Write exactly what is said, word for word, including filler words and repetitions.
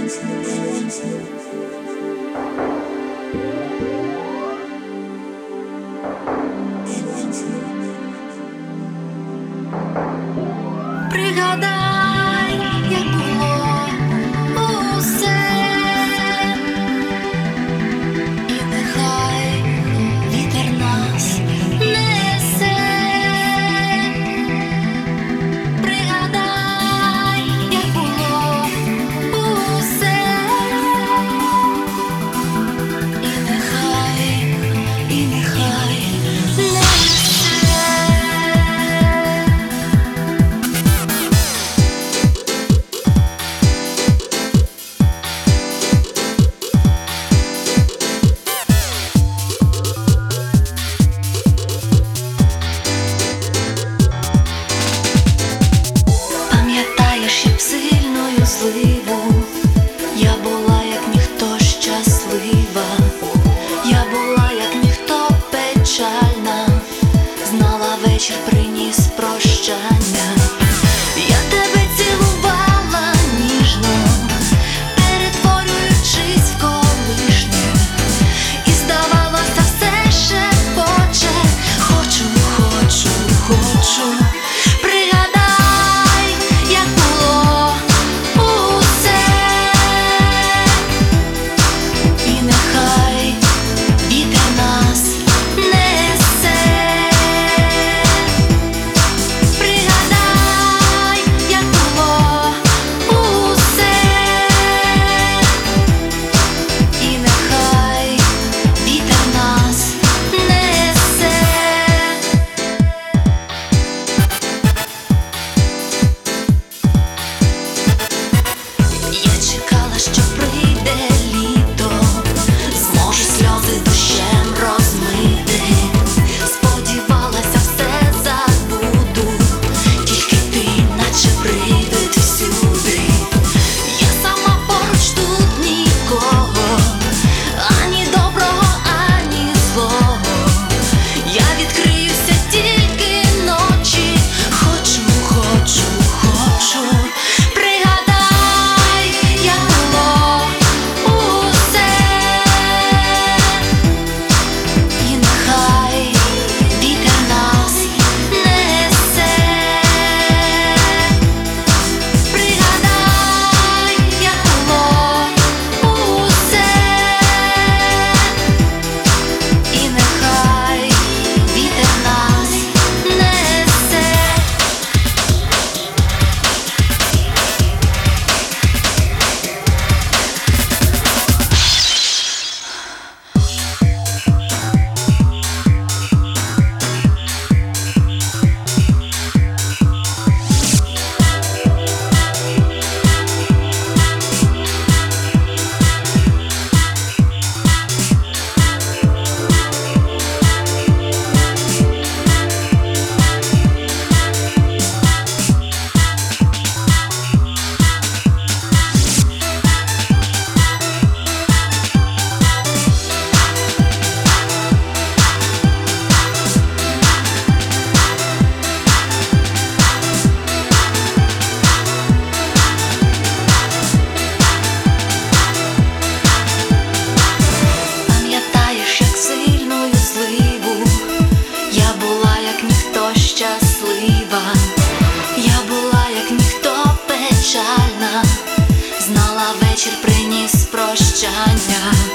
Пригадай, як було усе, і нехай вітер нас несе. Пригадай, як було усе, і нехай, і нехай несе. Пам'ятаєш, як сильною зливу я була, як ніхто щаслива, я була, як ніхто печальна, знала, вечір приніс прощання. Я тебе цілувала ніжно, перетворюючись в колишнє, і здавалося, все шепоче: хочу, хочу, хочу. Я була, як ніхто печальна, знала, вечір приніс прощання.